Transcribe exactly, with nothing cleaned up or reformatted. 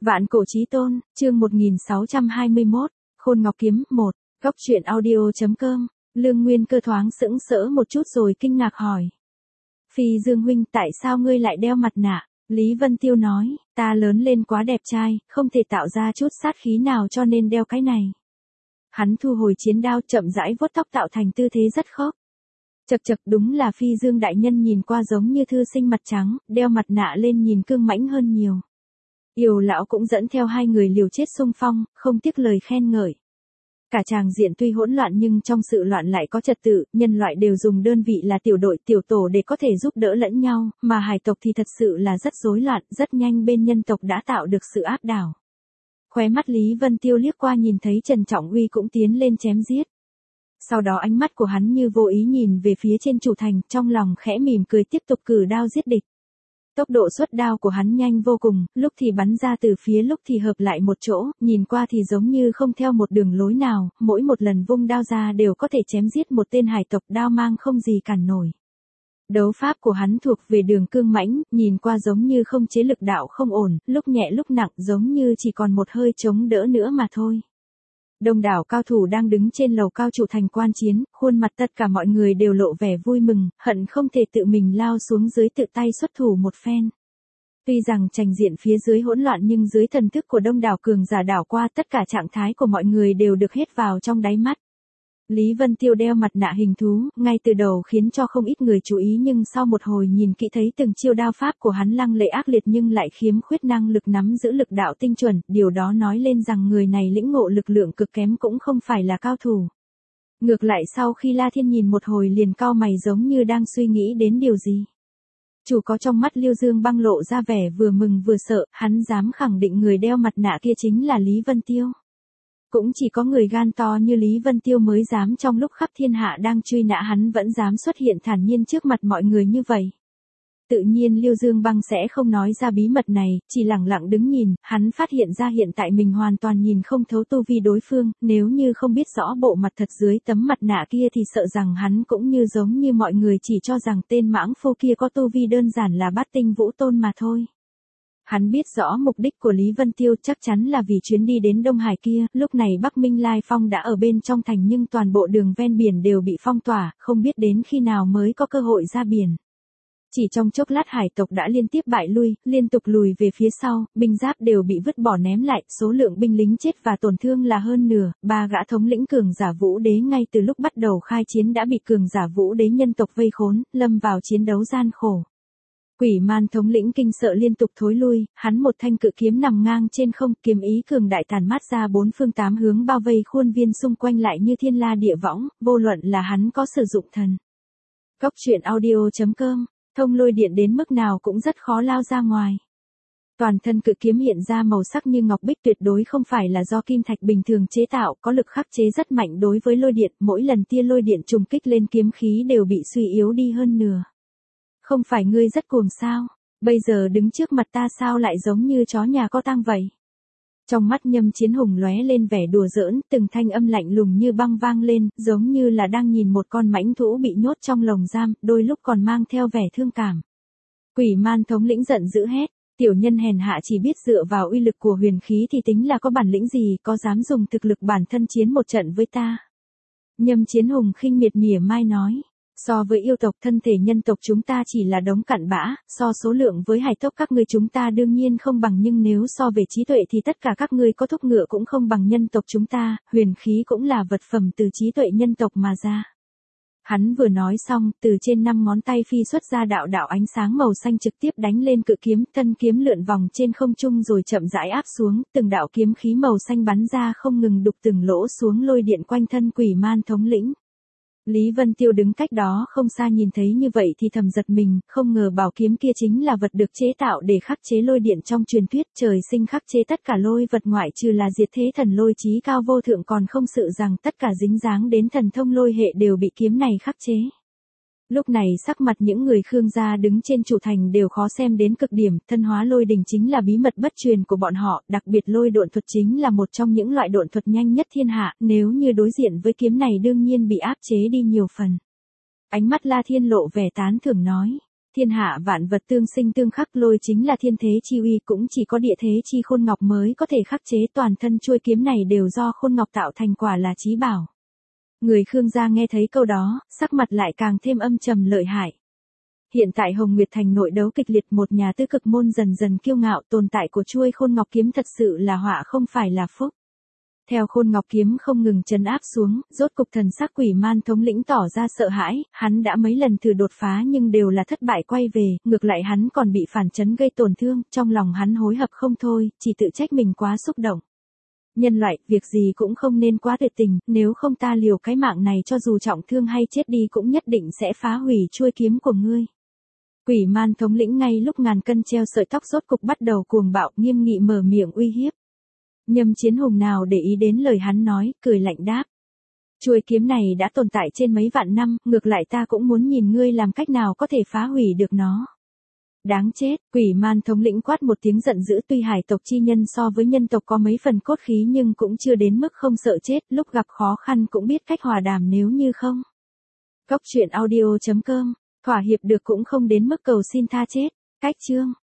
Vạn cổ chí tôn, chương một nghìn sáu trăm hai mươi mốt, Khôn Ngọc Kiếm, một, góc truyện audio.com, Lương Nguyên Cơ thoáng sững sỡ một chút rồi kinh ngạc hỏi. Phi Dương huynh, tại sao ngươi lại đeo mặt nạ? Lý Vân Tiêu nói, ta lớn lên quá đẹp trai, không thể tạo ra chút sát khí nào cho nên đeo cái này. Hắn thu hồi chiến đao, chậm rãi vuốt tóc tạo thành tư thế rất khóc. Chật chật, đúng là Phi Dương đại nhân nhìn qua giống như thư sinh mặt trắng, đeo mặt nạ lên nhìn cương mãnh hơn nhiều. Yều lão cũng dẫn theo hai người liều chết xung phong, không tiếc lời khen ngợi. Cả tràng diện tuy hỗn loạn nhưng trong sự loạn lại có trật tự, nhân loại đều dùng đơn vị là tiểu đội tiểu tổ để có thể giúp đỡ lẫn nhau, mà hải tộc thì thật sự là rất rối loạn, rất nhanh bên nhân tộc đã tạo được sự áp đảo. Khóe mắt Lý Vân Tiêu liếc qua nhìn thấy Trần Trọng Uy cũng tiến lên chém giết. Sau đó ánh mắt của hắn như vô ý nhìn về phía trên chủ thành, trong lòng khẽ mỉm cười tiếp tục cử đao giết địch. Tốc độ xuất đao của hắn nhanh vô cùng, lúc thì bắn ra từ phía lúc thì hợp lại một chỗ, nhìn qua thì giống như không theo một đường lối nào, mỗi một lần vung đao ra đều có thể chém giết một tên hải tộc, đao mang không gì cản nổi. Đấu pháp của hắn thuộc về đường cương mãnh, nhìn qua giống như không chế lực đạo không ổn, lúc nhẹ lúc nặng giống như chỉ còn một hơi chống đỡ nữa mà thôi. Đông đảo cao thủ đang đứng trên lầu cao trụ thành quan chiến, khuôn mặt tất cả mọi người đều lộ vẻ vui mừng, hận không thể tự mình lao xuống dưới tự tay xuất thủ một phen. Tuy rằng trành diện phía dưới hỗn loạn nhưng dưới thần thức của đông đảo cường giả đảo qua, tất cả trạng thái của mọi người đều được hết vào trong đáy mắt. Lý Vân Tiêu đeo mặt nạ hình thú, ngay từ đầu khiến cho không ít người chú ý nhưng sau một hồi nhìn kỹ thấy từng chiêu đao pháp của hắn lăng lệ ác liệt nhưng lại khiếm khuyết năng lực nắm giữ lực đạo tinh chuẩn, điều đó nói lên rằng người này lĩnh ngộ lực lượng cực kém cũng không phải là cao thủ. Ngược lại sau khi La Thiên nhìn một hồi liền cau mày giống như đang suy nghĩ đến điều gì. Chủ có trong mắt Liêu Dương Băng lộ ra vẻ vừa mừng vừa sợ, hắn dám khẳng định người đeo mặt nạ kia chính là Lý Vân Tiêu. Cũng chỉ có người gan to như Lý Vân Tiêu mới dám trong lúc khắp thiên hạ đang truy nã hắn vẫn dám xuất hiện thản nhiên trước mặt mọi người như vậy. Tự nhiên Liêu Dương Băng sẽ không nói ra bí mật này, chỉ lặng lặng đứng nhìn, hắn phát hiện ra hiện tại mình hoàn toàn nhìn không thấu tu vi đối phương, nếu như không biết rõ bộ mặt thật dưới tấm mặt nạ kia thì sợ rằng hắn cũng như giống như mọi người chỉ cho rằng tên mãng phu kia có tu vi đơn giản là bát tinh vũ tôn mà thôi. Hắn biết rõ mục đích của Lý Vân Tiêu chắc chắn là vì chuyến đi đến Đông Hải kia, lúc này Bắc Minh Lai Phong đã ở bên trong thành nhưng toàn bộ đường ven biển đều bị phong tỏa, không biết đến khi nào mới có cơ hội ra biển. Chỉ trong chốc lát hải tộc đã liên tiếp bại lui, liên tục lùi về phía sau, binh giáp đều bị vứt bỏ ném lại, số lượng binh lính chết và tổn thương là hơn nửa, ba gã thống lĩnh cường giả vũ đế ngay từ lúc bắt đầu khai chiến đã bị cường giả vũ đế nhân tộc vây khốn, lâm vào chiến đấu gian khổ. Quỷ Man thống lĩnh kinh sợ liên tục thối lui, hắn một thanh cự kiếm nằm ngang trên không, kiếm ý cường đại tàn mát ra bốn phương tám hướng bao vây khuôn viên xung quanh lại như thiên la địa võng, vô luận là hắn có sử dụng thần. Góc truyện audio.com, thông lôi điện đến mức nào cũng rất khó lao ra ngoài. Toàn thân cự kiếm hiện ra màu sắc như ngọc bích, tuyệt đối không phải là do kim thạch bình thường chế tạo, có lực khắc chế rất mạnh đối với lôi điện, mỗi lần tia lôi điện trùng kích lên kiếm khí đều bị suy yếu đi hơn nửa. Không phải ngươi rất cuồng sao, bây giờ đứng trước mặt ta sao lại giống như chó nhà có tang vậy. Trong mắt Nhâm Chiến Hùng lóe lên vẻ đùa giỡn, từng thanh âm lạnh lùng như băng vang lên, giống như là đang nhìn một con mãnh thú bị nhốt trong lồng giam, đôi lúc còn mang theo vẻ thương cảm. Quỷ Man thống lĩnh giận dữ hét, tiểu nhân hèn hạ chỉ biết dựa vào uy lực của huyền khí thì tính là có bản lĩnh gì, có dám dùng thực lực bản thân chiến một trận với ta. Nhâm Chiến Hùng khinh miệt mỉa mai nói. So với yêu tộc thân thể nhân tộc chúng ta chỉ là đống cặn bã, so số lượng với hải tộc các ngươi chúng ta đương nhiên không bằng nhưng nếu so về trí tuệ thì tất cả các ngươi có thúc ngựa cũng không bằng nhân tộc chúng ta, huyền khí cũng là vật phẩm từ trí tuệ nhân tộc mà ra. Hắn vừa nói xong, từ trên năm ngón tay phi xuất ra đạo đạo ánh sáng màu xanh trực tiếp đánh lên cự kiếm, thân kiếm lượn vòng trên không trung rồi chậm rãi áp xuống, từng đạo kiếm khí màu xanh bắn ra không ngừng đục từng lỗ xuống lôi điện quanh thân Quỷ Man thống lĩnh. Lý Vân Tiêu đứng cách đó không xa nhìn thấy như vậy thì thầm giật mình, không ngờ bảo kiếm kia chính là vật được chế tạo để khắc chế lôi điện trong truyền thuyết, trời sinh khắc chế tất cả lôi vật ngoại trừ là diệt thế thần lôi chí cao vô thượng còn không sự rằng tất cả dính dáng đến thần thông lôi hệ đều bị kiếm này khắc chế. Lúc này sắc mặt những người Khương gia đứng trên chủ thành đều khó xem đến cực điểm, thân hóa lôi đình chính là bí mật bất truyền của bọn họ, đặc biệt lôi độn thuật chính là một trong những loại độn thuật nhanh nhất thiên hạ, nếu như đối diện với kiếm này đương nhiên bị áp chế đi nhiều phần. Ánh mắt La Thiên lộ vẻ tán thưởng nói, Thiên hạ vạn vật tương sinh tương khắc, lôi chính là thiên thế chi uy, cũng chỉ có địa thế chi khôn ngọc mới có thể khắc chế, toàn thân chuôi kiếm này đều do khôn ngọc tạo thành, quả là chí bảo. Người Khương gia nghe thấy câu đó, sắc mặt lại càng thêm âm trầm lợi hại. Hiện tại Hồng Nguyệt Thành nội đấu kịch liệt, một nhà tứ cực môn dần dần kiêu ngạo, tồn tại của chuôi khôn ngọc kiếm thật sự là họa không phải là phúc. Theo khôn ngọc kiếm không ngừng trấn áp xuống, rốt cục thần sắc Quỷ Man thống lĩnh tỏ ra sợ hãi, hắn đã mấy lần thử đột phá nhưng đều là thất bại quay về, ngược lại hắn còn bị phản chấn gây tổn thương, trong lòng hắn hối hận không thôi, chỉ tự trách mình quá xúc động. Nhân loại, việc gì cũng không nên quá tuyệt tình, nếu không ta liều cái mạng này cho dù trọng thương hay chết đi cũng nhất định sẽ phá hủy chuôi kiếm của ngươi. Quỷ Man thống lĩnh ngay lúc ngàn cân treo sợi tóc rốt cục bắt đầu cuồng bạo, nghiêm nghị mở miệng uy hiếp. Nhâm Chiến Hùng nào để ý đến lời hắn nói, cười lạnh đáp. Chuôi kiếm này đã tồn tại trên mấy vạn năm, ngược lại ta cũng muốn nhìn ngươi làm cách nào có thể phá hủy được nó. Đáng chết, Quỷ Man thống lĩnh quát một tiếng giận dữ, tuy hải tộc chi nhân so với nhân tộc có mấy phần cốt khí nhưng cũng chưa đến mức không sợ chết, lúc gặp khó khăn cũng biết cách hòa đàm nếu như không. Cốc truyện audio chấm com, thỏa hiệp được cũng không đến mức cầu xin tha chết. Cách chương